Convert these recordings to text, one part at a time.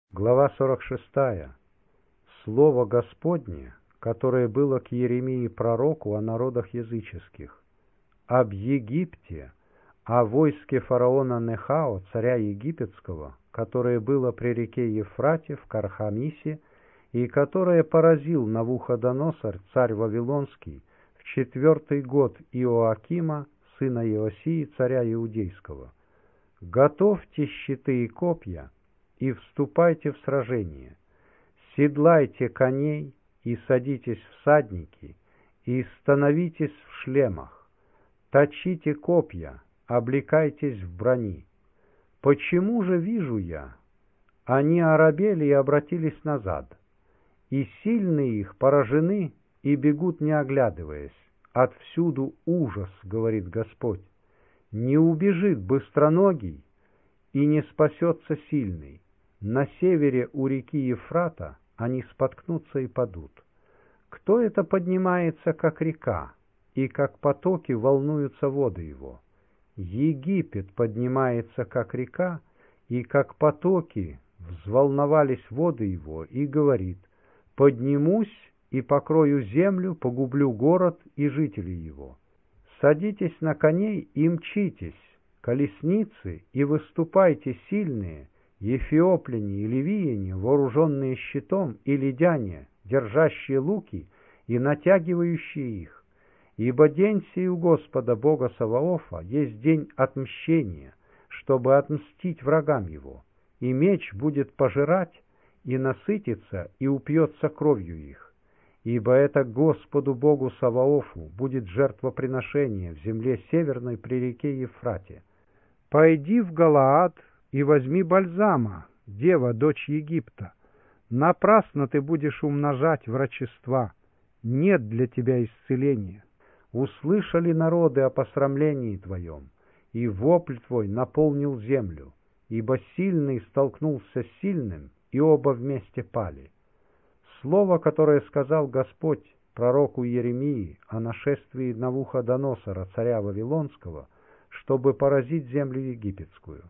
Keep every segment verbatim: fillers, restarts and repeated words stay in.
Глава сорок шестая. Слово Господне, которое было к Иеремии пророку о народах языческих, об Египте, о войске фараона Нехао, царя египетского, которое было при реке Ефрате в Кархамисе, и которое поразил Навуходоносор, царь Вавилонский, в четвертый год Иоакима, сына Иосии, царя Иудейского. Готовьте щиты и копья, и вступайте в сражение. Седлайте коней и садитесь всадники, и становитесь в шлемах. Точите копья, облекайтесь в брони. Почему же вижу я? Они оробели и обратились назад, и сильные их поражены и бегут, не оглядываясь. Отвсюду ужас, говорит Господь. Не убежит быстроногий, и не спасется сильный. На севере у реки Ефрата они споткнутся и падут. Кто это поднимается, как река, и как потоки волнуются воды его? Египет поднимается, как река, и как потоки взволновались воды его, и говорит: «Поднимусь и покрою землю, погублю город и жителей его». Садитесь на коней и мчитесь, колесницы, и выступайте сильные, ефиопляне и ливияне, вооруженные щитом, и лидяне, держащие луки и натягивающие их. Ибо день сей у Господа Бога Саваофа есть день отмщения, чтобы отмстить врагам его, и меч будет пожирать, и насытится, и упьется кровью их. Ибо это Господу Богу Саваофу будет жертвоприношение в земле северной при реке Ефрате. Пойди в Галаад и возьми бальзама, дева, дочь Египта. Напрасно ты будешь умножать врачества, нет для тебя исцеления. Услышали народы о посрамлении твоем, и вопль твой наполнил землю, ибо сильный столкнулся с сильным, и оба вместе пали. Слово, которое сказал Господь пророку Иеремии о нашествии Навуходоносора, царя Вавилонского, чтобы поразить землю египетскую.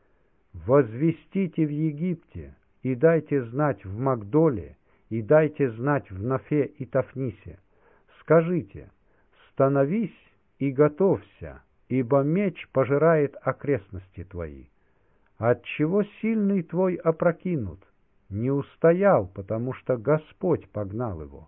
«Возвестите в Египте, и дайте знать в Магдоле, и дайте знать в Нафе и Тафнисе. Скажите: становись и готовься, ибо меч пожирает окрестности твои. Отчего сильный твой опрокинут? Не устоял, потому что Господь погнал его.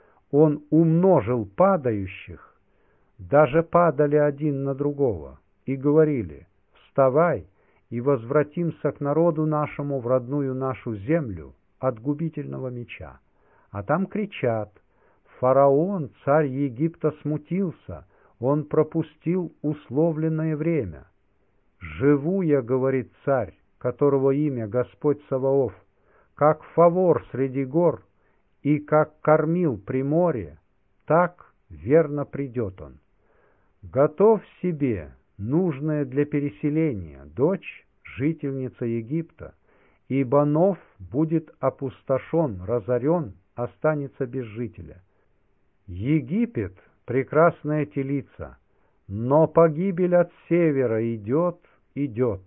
Он умножил падающих, даже падали один на другого, и говорили: вставай, и возвратимся к народу нашему в родную нашу землю от губительного меча. А там кричат: фараон, царь Египта, смутился, он пропустил условленное время. Живу я, говорит царь, которого имя Господь Саваоф, как фавор среди гор, и как кормил при море, так верно придет он. Готовь себе нужное для переселения, дочь, жительница Египта, ибо Нов будет опустошен, разорен, останется без жителя. Египет — прекрасная телица, но погибель от севера идет, идет,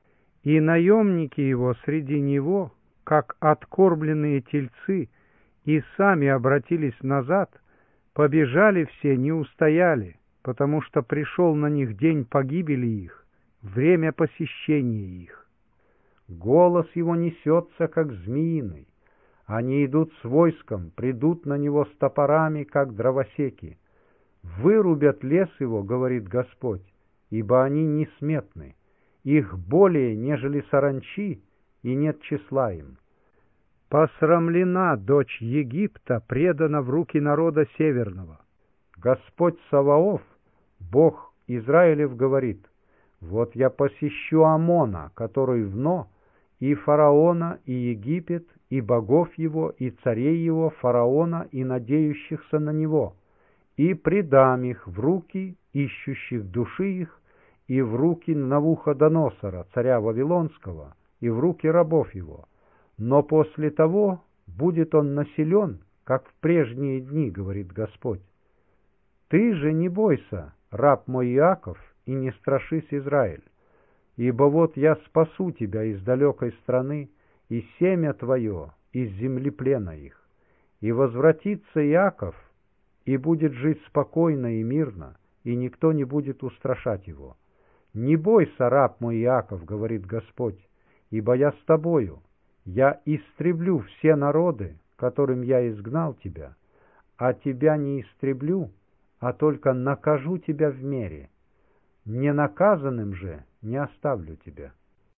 и наемники его среди него, как откормленные тельцы, и сами обратились назад, побежали все, не устояли, потому что пришел на них день погибели их, время посещения их. Голос его несется, как змеиный. Они идут с войском, придут на него с топорами, как дровосеки. Вырубят лес его, говорит Господь, ибо они несметны. Их более, нежели саранчи, и нет числа им. Посрамлена дочь Египта, предана в руки народа северного. Господь Саваоф, Бог Израилев, говорит: вот я посещу Амона, который вно, и фараона, и Египет, и богов его, и царей его, фараона, и надеющихся на него, и предам их в руки ищущих души их, и в руки Навуходоносора, царя Вавилонского, и в руки рабов его. Но после того будет он населен, как в прежние дни, говорит Господь. Ты же не бойся, раб мой Иаков, и не страшись, Израиль, ибо вот я спасу тебя из далекой страны, и семя твое из земли плена их. И возвратится Иаков, и будет жить спокойно и мирно, и никто не будет устрашать его. Не бойся, раб мой Иаков, говорит Господь, ибо я с тобою. Я истреблю все народы, которым я изгнал тебя, а тебя не истреблю, а только накажу тебя в мере. Ненаказанным же не оставлю тебя.